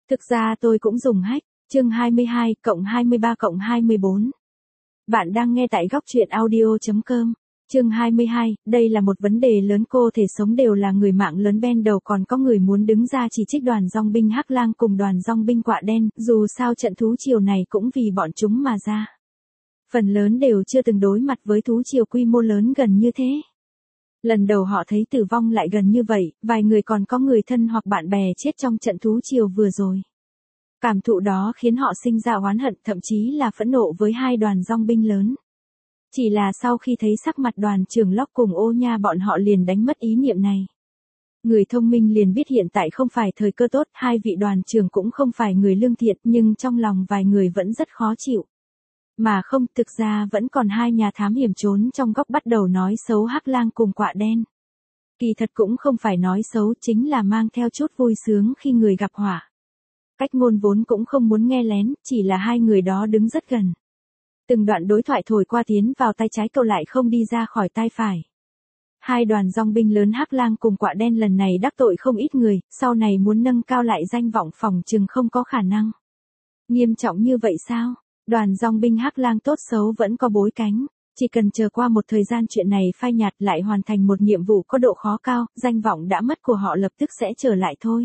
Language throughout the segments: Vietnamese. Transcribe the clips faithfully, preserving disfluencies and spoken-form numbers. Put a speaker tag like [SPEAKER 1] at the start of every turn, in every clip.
[SPEAKER 1] Thực ra tôi cũng dùng hack, chương hai mươi hai cộng hai mươi ba cộng hai mươi bốn. Bạn đang nghe tại góc truyện audio chấm com. Chương hai mươi hai, đây là một vấn đề lớn, cô thể sống đều là người mạng lớn ben đầu, còn có người muốn đứng ra chỉ trích đoàn dong binh Hắc Lang cùng đoàn dong binh Quạ Đen, dù sao trận thú triều này cũng vì bọn chúng mà ra. Phần lớn đều chưa từng đối mặt với thú triều quy mô lớn gần như thế. Lần đầu họ thấy tử vong lại gần như vậy, vài người còn có người thân hoặc bạn bè chết trong trận thú triều vừa rồi. Cảm thụ đó khiến họ sinh ra oán hận, thậm chí là phẫn nộ với hai đoàn dong binh lớn. Chỉ là sau khi thấy sắc mặt đoàn trưởng Locke cùng Ô Nha, bọn họ liền đánh mất ý niệm này. Người thông minh liền biết hiện tại không phải thời cơ tốt, hai vị đoàn trưởng cũng không phải người lương thiện, nhưng trong lòng vài người vẫn rất khó chịu. Mà không, thực ra vẫn còn hai nhà thám hiểm trốn trong góc bắt đầu nói xấu Hắc Lang cùng Quạ Đen. Kỳ thật cũng không phải nói xấu, chính là mang theo chút vui sướng khi người gặp họa. Cách ngôn vốn cũng không muốn nghe lén, chỉ là hai người đó đứng rất gần. Từng đoạn đối thoại thổi qua tiến vào tai trái cậu lại không đi ra khỏi tai phải. Hai đoàn dong binh lớn Hắc Lang cùng Quạ Đen lần này đắc tội không ít người, sau này muốn nâng cao lại danh vọng phòng chừng không có khả năng. Nghiêm trọng như vậy sao? Đoàn dong binh Hắc Lang tốt xấu vẫn có bối cánh, chỉ cần chờ qua một thời gian chuyện này phai nhạt lại hoàn thành một nhiệm vụ có độ khó cao, danh vọng đã mất của họ lập tức sẽ trở lại thôi.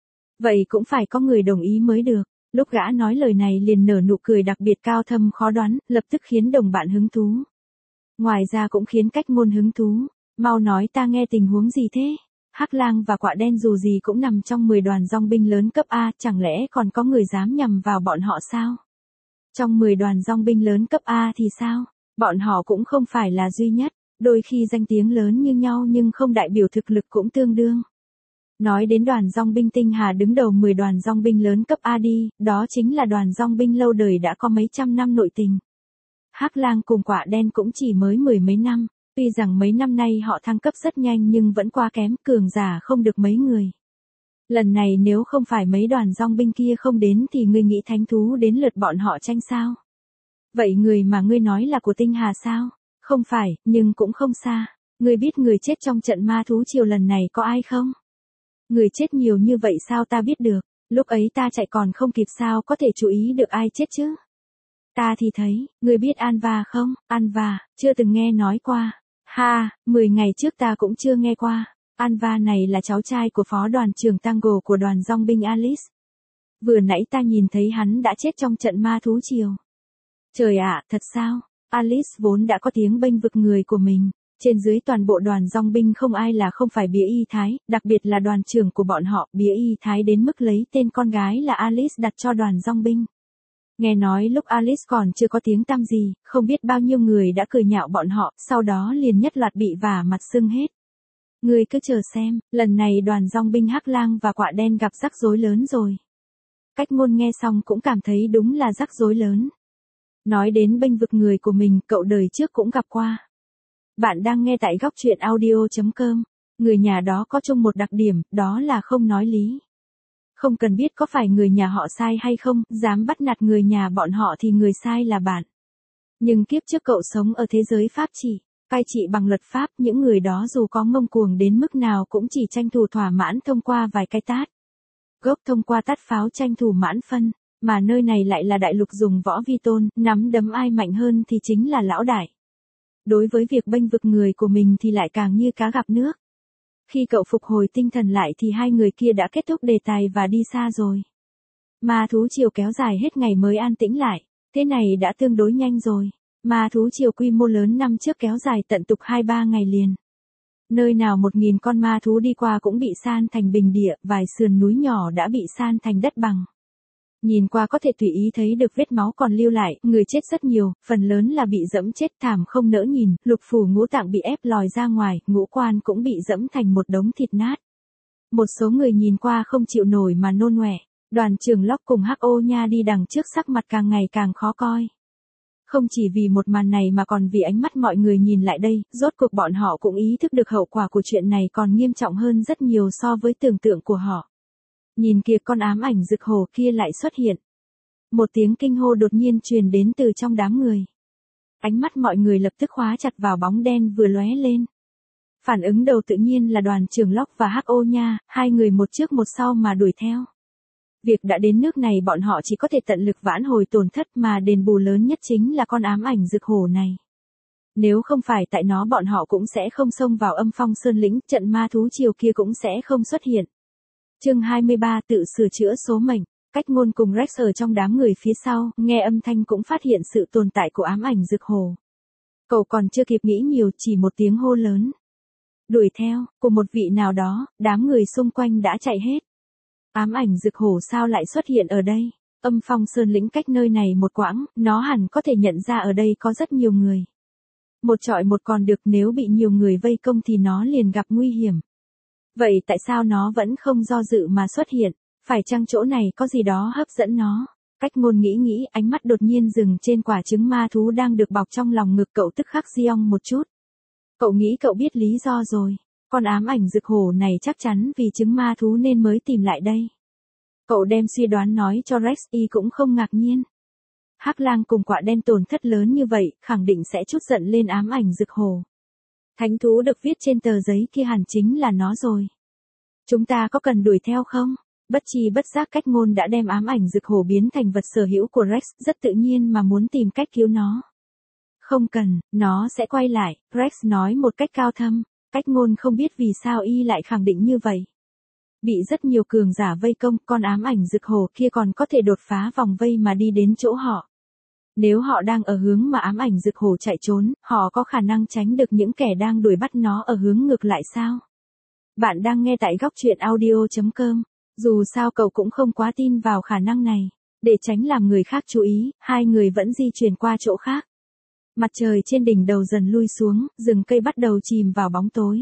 [SPEAKER 1] Vậy cũng phải có người đồng ý mới được. Lúc gã nói lời này liền nở nụ cười đặc biệt cao thâm khó đoán, lập tức khiến đồng bạn hứng thú. Ngoài ra cũng khiến cách ngôn hứng thú. Mau nói ta nghe, tình huống gì thế? Hắc Lang và Quạ Đen dù gì cũng nằm trong mười đoàn dong binh lớn cấp A, chẳng lẽ còn có người dám nhằm vào bọn họ sao? Trong mười đoàn dong binh lớn cấp A thì sao? Bọn họ cũng không phải là duy nhất, đôi khi danh tiếng lớn như nhau nhưng không đại biểu thực lực cũng tương đương. Nói đến đoàn dong binh Tinh Hà đứng đầu mười đoàn dong binh lớn cấp A đi, đó chính là đoàn dong binh lâu đời đã có mấy trăm năm nội tình. Hắc Lang cùng Quạ Đen cũng chỉ mới mười mấy năm, tuy rằng mấy năm nay họ thăng cấp rất nhanh nhưng vẫn quá kém, cường giả không được mấy người. Lần này nếu không phải mấy đoàn dong binh kia không đến thì ngươi nghĩ thánh thú đến lượt bọn họ tranh sao? Vậy người mà ngươi nói là của Tinh Hà sao? Không phải, nhưng cũng không xa. Ngươi biết người chết trong trận ma thú triều lần này có ai không? Người chết nhiều như vậy sao ta biết được, lúc ấy ta chạy còn không kịp sao có thể chú ý được ai chết chứ? Ta thì thấy, người biết Anva không? Anva, chưa từng nghe nói qua. Ha, mười ngày trước ta cũng chưa nghe qua. Anva này là cháu trai của phó đoàn trưởng Tango của đoàn dong binh Alice. Vừa nãy ta nhìn thấy hắn đã chết trong trận ma thú triều. Trời ạ, thật sao? Alice vốn đã có tiếng bênh vực người của mình. Trên dưới toàn bộ đoàn dong binh không ai là không phải Bía Y Thái, đặc biệt là đoàn trưởng của bọn họ, Bía Y Thái đến mức lấy tên con gái là Alice đặt cho đoàn dong binh. Nghe nói lúc Alice còn chưa có tiếng tăm gì, không biết bao nhiêu người đã cười nhạo bọn họ, sau đó liền nhất loạt bị vả mặt sưng hết. Ngươi cứ chờ xem, lần này đoàn dong binh Hắc Lang và Quạ Đen gặp rắc rối lớn rồi. Cách ngôn nghe xong cũng cảm thấy đúng là rắc rối lớn. Nói đến bênh vực người của mình, cậu đời trước cũng gặp qua. Bạn đang nghe tại góc truyện audio chấm com. Người nhà đó có chung một đặc điểm, đó là không nói lý. Không cần biết có phải người nhà họ sai hay không, dám bắt nạt người nhà bọn họ thì người sai là bạn. Nhưng kiếp trước cậu sống ở thế giới pháp trị, cai trị bằng luật pháp, những người đó dù có ngông cuồng đến mức nào cũng chỉ tranh thủ thỏa mãn thông qua vài cái tát. Gốc thông qua tát pháo tranh thủ mãn phân, mà nơi này lại là đại lục dùng võ vi tôn, nắm đấm ai mạnh hơn thì chính là lão đại. Đối với việc bênh vực người của mình thì lại càng như cá gặp nước. Khi cậu phục hồi tinh thần lại thì hai người kia đã kết thúc đề tài và đi xa rồi. Ma thú triều kéo dài hết ngày mới an tĩnh lại, thế này đã tương đối nhanh rồi. Ma thú triều quy mô lớn năm trước kéo dài tận tục hai ba ngày liền. Nơi nào một nghìn con ma thú đi qua cũng bị san thành bình địa, vài sườn núi nhỏ đã bị san thành đất bằng. Nhìn qua có thể tùy ý thấy được vết máu còn lưu lại, người chết rất nhiều, phần lớn là bị dẫm chết thảm không nỡ nhìn, lục phủ ngũ tạng bị ép lòi ra ngoài, ngũ quan cũng bị dẫm thành một đống thịt nát. Một số người nhìn qua không chịu nổi mà nôn ọe. Đoàn trưởng Locke cùng Hắc Ô Nha đi đằng trước sắc mặt càng ngày càng khó coi. Không chỉ vì một màn này mà còn vì ánh mắt mọi người nhìn lại đây, rốt cuộc bọn họ cũng ý thức được hậu quả của chuyện này còn nghiêm trọng hơn rất nhiều so với tưởng tượng của họ. Nhìn kìa, con ám ảnh rực hổ kia lại xuất hiện. Một tiếng kinh hô đột nhiên truyền đến từ trong đám người. Ánh mắt mọi người lập tức khóa chặt vào bóng đen vừa lóe lên. Phản ứng đầu tự nhiên là đoàn trưởng Locke và Hắc Ô Nha, hai người một trước một sau mà đuổi theo. Việc đã đến nước này bọn họ chỉ có thể tận lực vãn hồi tổn thất mà đền bù lớn nhất chính là con ám ảnh rực hổ này. Nếu không phải tại nó bọn họ cũng sẽ không xông vào âm phong sơn lĩnh, trận ma thú chiều kia cũng sẽ không xuất hiện. Chương hai mươi ba tự sửa chữa số mệnh. Cách Ngôn cùng Rex ở trong đám người phía sau, nghe âm thanh cũng phát hiện sự tồn tại của ám ảnh rực hổ. Cậu còn chưa kịp nghĩ nhiều, chỉ một tiếng hô lớn. Đuổi theo, của một vị nào đó, đám người xung quanh đã chạy hết. Ám ảnh rực hổ sao lại xuất hiện ở đây? Âm phong sơn lĩnh cách nơi này một quãng, nó hẳn có thể nhận ra ở đây có rất nhiều người. Một trọi một còn được, nếu bị nhiều người vây công thì nó liền gặp nguy hiểm. Vậy tại sao nó vẫn không do dự mà xuất hiện? Phải chăng chỗ này có gì đó hấp dẫn nó? Cách Ngôn nghĩ nghĩ, ánh mắt đột nhiên dừng trên quả trứng ma thú đang được bọc trong lòng ngực cậu, tức khắc giong một chút. Cậu nghĩ cậu biết lý do rồi. Con ám ảnh rực hổ này chắc chắn vì trứng ma thú nên mới tìm lại đây. Cậu đem suy đoán nói cho Rex, y cũng không ngạc nhiên. Hắc lang cùng quạ đen tổn thất lớn như vậy, khẳng định sẽ trút giận lên ám ảnh rực hổ. Thánh thú được viết trên tờ giấy kia hẳn chính là nó rồi. Chúng ta có cần đuổi theo không? Bất chi bất giác Cách Ngôn đã đem ám ảnh rực hổ biến thành vật sở hữu của Rex, rất tự nhiên mà muốn tìm cách cứu nó. Không cần, nó sẽ quay lại, Rex nói một cách cao thâm. Cách Ngôn không biết vì sao y lại khẳng định như vậy. Bị rất nhiều cường giả vây công, con ám ảnh rực hổ kia còn có thể đột phá vòng vây mà đi đến chỗ họ. Nếu họ đang ở hướng mà ám ảnh rực hổ chạy trốn, họ có khả năng tránh được những kẻ đang đuổi bắt nó ở hướng ngược lại sao? Bạn đang nghe tại góc truyện audio chấm com. Dù sao cậu cũng không quá tin vào khả năng này. Để tránh làm người khác chú ý, hai người vẫn di chuyển qua chỗ khác. Mặt trời trên đỉnh đầu dần lui xuống, rừng cây bắt đầu chìm vào bóng tối.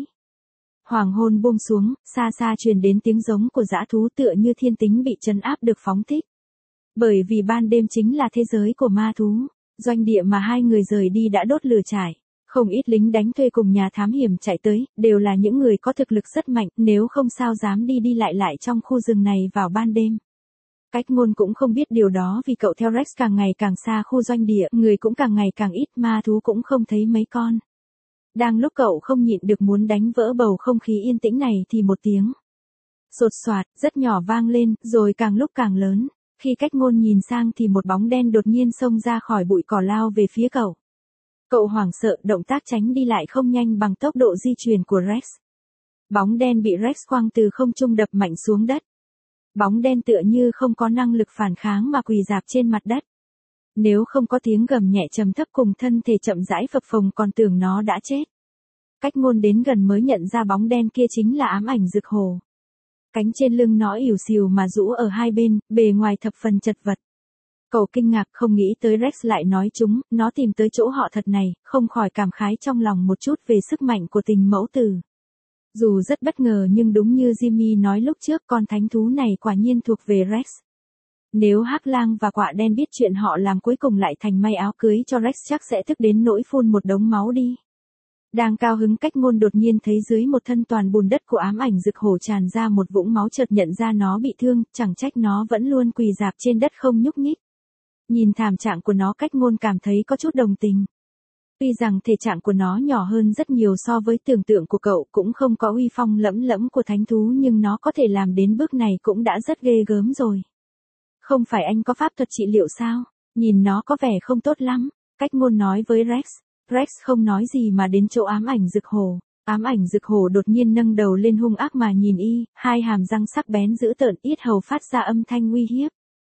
[SPEAKER 1] Hoàng hôn buông xuống, xa xa truyền đến tiếng giống của dã thú, tựa như thiên tính bị trấn áp được phóng thích. Bởi vì ban đêm chính là thế giới của ma thú, doanh địa mà hai người rời đi đã đốt lửa trải. Không ít lính đánh thuê cùng nhà thám hiểm chạy tới, đều là những người có thực lực rất mạnh, nếu không sao dám đi đi lại lại trong khu rừng này vào ban đêm. Cách Ngôn cũng không biết điều đó vì cậu theo Rex càng ngày càng xa khu doanh địa, người cũng càng ngày càng ít, ma thú cũng không thấy mấy con. Đang lúc cậu không nhịn được muốn đánh vỡ bầu không khí yên tĩnh này thì một tiếng sột soạt, rất nhỏ vang lên, rồi càng lúc càng lớn. Khi Cách Ngôn nhìn sang thì một bóng đen đột nhiên xông ra khỏi bụi cỏ lao về phía cậu. Cậu hoảng sợ, động tác tránh đi lại không nhanh bằng tốc độ di chuyển của Rex. Bóng đen bị Rex quăng từ không trung đập mạnh xuống đất. Bóng đen tựa như không có năng lực phản kháng mà quỳ rạp trên mặt đất. Nếu không có tiếng gầm nhẹ trầm thấp cùng thân thể chậm rãi phập phồng còn tưởng nó đã chết. Cách Ngôn đến gần mới nhận ra bóng đen kia chính là ám ảnh rực hổ. Cánh trên lưng nó ỉu xìu mà rũ ở hai bên, bề ngoài thập phần chật vật. Cậu kinh ngạc không nghĩ tới Rex lại nói chúng, nó tìm tới chỗ họ thật này, không khỏi cảm khái trong lòng một chút về sức mạnh của tình mẫu tử. Dù rất bất ngờ nhưng đúng như Jimmy nói lúc trước, con thánh thú này quả nhiên thuộc về Rex. Nếu Hắc lang và quạ đen biết chuyện họ làm cuối cùng lại thành may áo cưới cho Rex chắc sẽ tức đến nỗi phun một đống máu đi. Đang cao hứng, Cách Ngôn đột nhiên thấy dưới một thân toàn bùn đất của ám ảnh rực hổ tràn ra một vũng máu, chợt nhận ra nó bị thương, chẳng trách nó vẫn luôn quỳ rạp trên đất không nhúc nhích. Nhìn thảm trạng của nó, Cách Ngôn cảm thấy có chút đồng tình. Tuy rằng thể trạng của nó nhỏ hơn rất nhiều so với tưởng tượng của cậu, cũng không có uy phong lẫm lẫm của thánh thú, nhưng nó có thể làm đến bước này cũng đã rất ghê gớm rồi. Không phải anh có pháp thuật trị liệu sao? Nhìn nó có vẻ không tốt lắm. Cách Ngôn nói với Rex. Rex không nói gì mà đến chỗ ám ảnh rực hổ. Ám ảnh rực hổ đột nhiên nâng đầu lên hung ác mà nhìn y, hai hàm răng sắc bén dữ tợn, yết hầu phát ra âm thanh uy hiếp.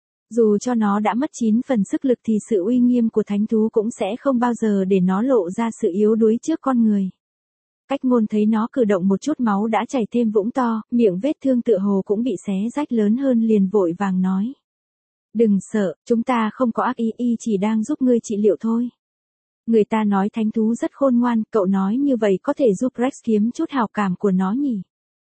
[SPEAKER 1] Dù cho nó đã mất chín phần sức lực thì sự uy nghiêm của thánh thú cũng sẽ không bao giờ để nó lộ ra sự yếu đuối trước con người. Cách Ngôn thấy nó cử động một chút máu đã chảy thêm vũng to, miệng vết thương tựa hồ cũng bị xé rách lớn hơn, liền vội vàng nói. Đừng sợ, chúng ta không có ác ý, y chỉ đang giúp ngươi trị liệu thôi. Người ta nói thánh thú rất khôn ngoan, cậu nói như vậy có thể giúp Rex kiếm chút hào cảm của nó nhỉ?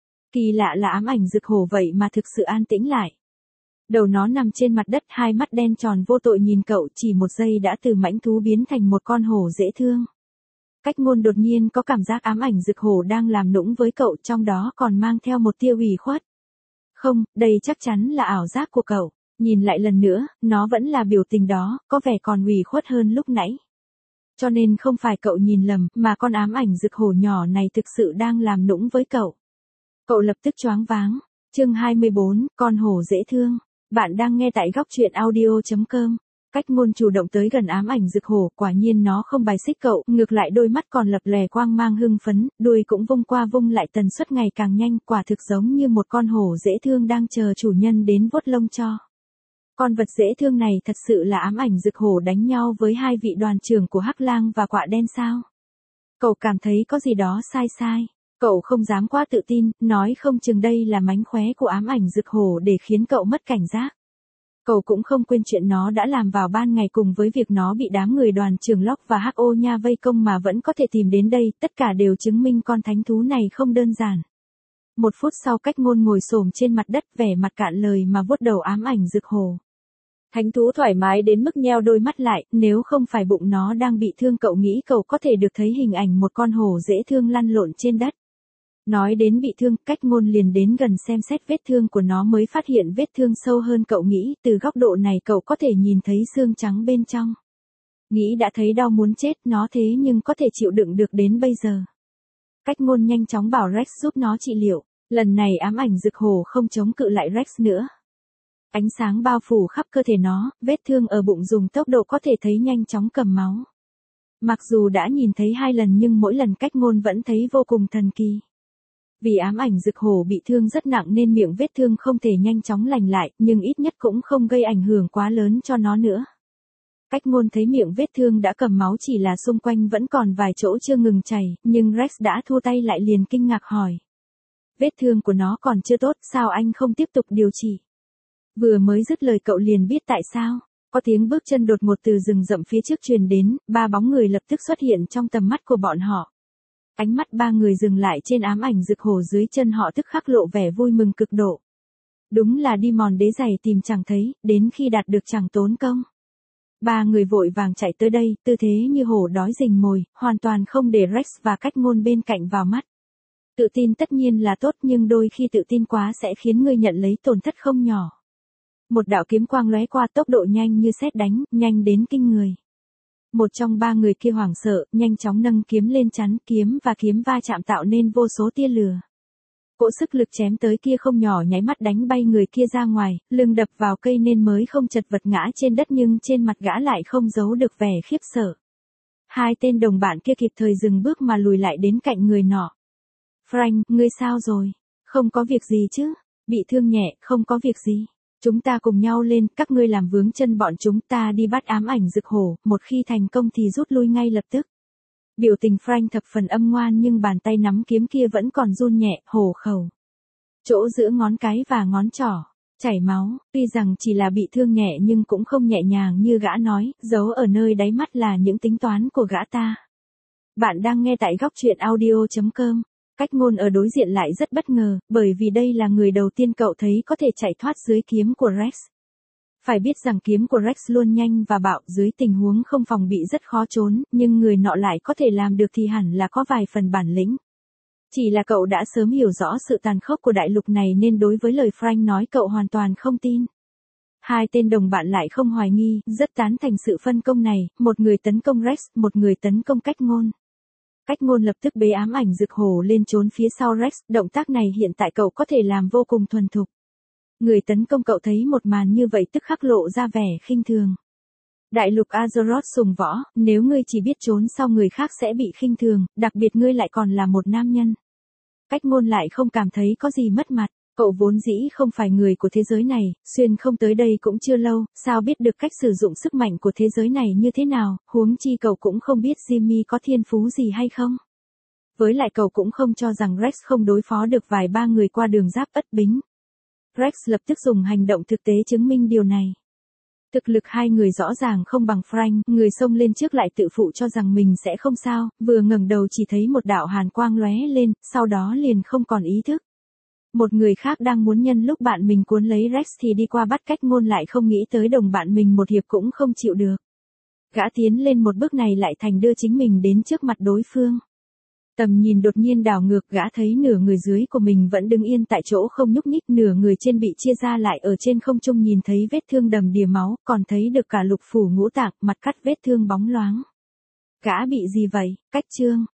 [SPEAKER 1] Kỳ lạ là ám ảnh rực hổ vậy mà thực sự an tĩnh lại. Đầu nó nằm trên mặt đất, hai mắt đen tròn vô tội nhìn cậu, chỉ một giây đã từ mãnh thú biến thành một con hổ dễ thương. Cách Ngôn đột nhiên có cảm giác ám ảnh rực hổ đang làm nũng với cậu, trong đó còn mang theo một tia ủy khuất. Không, đây chắc chắn là ảo giác của cậu. Nhìn lại lần nữa, nó vẫn là biểu tình đó, có vẻ còn ủy khuất hơn lúc nãy. Cho nên không phải cậu nhìn lầm, mà con ám ảnh rực hổ nhỏ này thực sự đang làm nũng với cậu. Cậu lập tức choáng váng. Chương hai mươi bốn, con hổ dễ thương. Bạn đang nghe tại góc truyện audio chấm com. Cách ngôn chủ động tới gần ám ảnh rực hổ, quả nhiên nó không bài xích cậu, ngược lại đôi mắt còn lập lòe quang mang hưng phấn, đuôi cũng vung qua vung lại tần suất ngày càng nhanh, quả thực giống như một con hổ dễ thương đang chờ chủ nhân đến vuốt lông cho. Con vật dễ thương này thật sự là ám ảnh rực hổ đánh nhau với hai vị đoàn trưởng của Hắc Lang và Quạ Đen sao? Cậu cảm thấy có gì đó sai sai. Cậu không dám quá tự tin, nói không chừng đây là mánh khóe của ám ảnh rực hổ để khiến cậu mất cảnh giác. Cậu cũng không quên chuyện nó đã làm vào ban ngày cùng với việc nó bị đám người đoàn trưởng Locke và Hắc Ô Nha vây công mà vẫn có thể tìm đến đây, tất cả đều chứng minh con thánh thú này không đơn giản. Một phút sau cách ngôn ngồi xổm trên mặt đất vẻ mặt cạn lời mà vuốt đầu ám ảnh rực hổ. Thánh thú thoải mái đến mức nheo đôi mắt lại, nếu không phải bụng nó đang bị thương cậu nghĩ cậu có thể được thấy hình ảnh một con hổ dễ thương lăn lộn trên đất. Nói đến bị thương, cách ngôn liền đến gần xem xét vết thương của nó mới phát hiện vết thương sâu hơn cậu nghĩ, từ góc độ này cậu có thể nhìn thấy xương trắng bên trong. Nghĩ đã thấy đau muốn chết nó thế nhưng có thể chịu đựng được đến bây giờ. Cách ngôn nhanh chóng bảo Rex giúp nó trị liệu, lần này ám ảnh rực hổ không chống cự lại Rex nữa. Ánh sáng bao phủ khắp cơ thể nó, vết thương ở bụng dùng tốc độ có thể thấy nhanh chóng cầm máu. Mặc dù đã nhìn thấy hai lần nhưng mỗi lần cách ngôn vẫn thấy vô cùng thần kỳ. Vì ám ảnh rực hổ bị thương rất nặng nên miệng vết thương không thể nhanh chóng lành lại, nhưng ít nhất cũng không gây ảnh hưởng quá lớn cho nó nữa. Cách ngôn thấy miệng vết thương đã cầm máu chỉ là xung quanh vẫn còn vài chỗ chưa ngừng chảy, nhưng Rex đã thua tay lại liền kinh ngạc hỏi. Vết thương của nó còn chưa tốt, sao anh không tiếp tục điều trị? Vừa mới dứt lời cậu liền biết tại sao. Có tiếng bước chân đột ngột từ rừng rậm phía trước truyền đến, ba bóng người lập tức xuất hiện trong tầm mắt của bọn họ. Ánh mắt ba người dừng lại trên ám ảnh rực hổ dưới chân họ tức khắc lộ vẻ vui mừng cực độ. Đúng là đi mòn đế giày tìm chẳng thấy, đến khi đạt được chẳng tốn công. Ba người vội vàng chạy tới đây, tư thế như hổ đói rình mồi, hoàn toàn không để Rex và cách ngôn bên cạnh vào mắt. Tự tin tất nhiên là tốt nhưng đôi khi tự tin quá sẽ khiến người nhận lấy tổn thất không nhỏ. Một đạo kiếm quang lóe qua tốc độ nhanh như sét đánh, nhanh đến kinh người. Một trong ba người kia hoảng sợ, nhanh chóng nâng kiếm lên chắn, kiếm và kiếm va chạm tạo nên vô số tia lửa. Cỗ sức lực chém tới kia không nhỏ nháy mắt đánh bay người kia ra ngoài, lưng đập vào cây nên mới không chật vật ngã trên đất nhưng trên mặt gã lại không giấu được vẻ khiếp sợ. Hai tên đồng bạn kia kịp thời dừng bước mà lùi lại đến cạnh người nọ. Frank, ngươi sao rồi? Không có việc gì chứ? Bị thương nhẹ, không có việc gì. Chúng ta cùng nhau lên, các ngươi làm vướng chân bọn chúng ta đi bắt ám ảnh rực hổ, một khi thành công thì rút lui ngay lập tức. Biểu tình Frank thập phần âm ngoan nhưng bàn tay nắm kiếm kia vẫn còn run nhẹ, hổ khẩu. Chỗ giữa ngón cái và ngón trỏ, chảy máu, tuy rằng chỉ là bị thương nhẹ nhưng cũng không nhẹ nhàng như gã nói, giấu ở nơi đáy mắt là những tính toán của gã ta. Bạn đang nghe tại góc truyện audio chấm com. Cách ngôn ở đối diện lại rất bất ngờ, bởi vì đây là người đầu tiên cậu thấy có thể chạy thoát dưới kiếm của Rex. Phải biết rằng kiếm của Rex luôn nhanh và bạo, dưới tình huống không phòng bị rất khó trốn, nhưng người nọ lại có thể làm được thì hẳn là có vài phần bản lĩnh. Chỉ là cậu đã sớm hiểu rõ sự tàn khốc của đại lục này nên đối với lời Frank nói cậu hoàn toàn không tin. Hai tên đồng bạn lại không hoài nghi, rất tán thành sự phân công này, một người tấn công Rex, một người tấn công cách ngôn. Cách ngôn lập tức bế ám ảnh rực hổ lên trốn phía sau Rex, động tác này hiện tại cậu có thể làm vô cùng thuần thục. Người tấn công cậu thấy một màn như vậy tức khắc lộ ra vẻ khinh thường. Đại lục Azeroth sùng võ, nếu ngươi chỉ biết trốn sau người khác sẽ bị khinh thường, đặc biệt ngươi lại còn là một nam nhân. Cách ngôn lại không cảm thấy có gì mất mặt, cậu vốn dĩ không phải người của thế giới này, xuyên không tới đây cũng chưa lâu, sao biết được cách sử dụng sức mạnh của thế giới này như thế nào, huống chi cậu cũng không biết Jimmy có thiên phú gì hay không. Với lại cậu cũng không cho rằng Rex không đối phó được vài ba người qua đường giáp Ất Bính. Rex lập tức dùng hành động thực tế chứng minh điều này. Thực lực hai người rõ ràng không bằng Frank, người xông lên trước lại tự phụ cho rằng mình sẽ không sao, vừa ngẩng đầu chỉ thấy một đạo hàn quang lóe lên, sau đó liền không còn ý thức. Một người khác đang muốn nhân lúc bạn mình cuốn lấy Rex thì đi qua bắt cách ngôn lại không nghĩ tới đồng bạn mình một hiệp cũng không chịu được. Gã tiến lên một bước này lại thành đưa chính mình đến trước mặt đối phương. Tầm nhìn đột nhiên đảo ngược, gã thấy nửa người dưới của mình vẫn đứng yên tại chỗ không nhúc nhích, nửa người trên bị chia ra lại ở trên không trung nhìn thấy vết thương đầm đìa máu, còn thấy được cả lục phủ ngũ tạng, mặt cắt vết thương bóng loáng. Gã bị gì vậy? Cách Trương,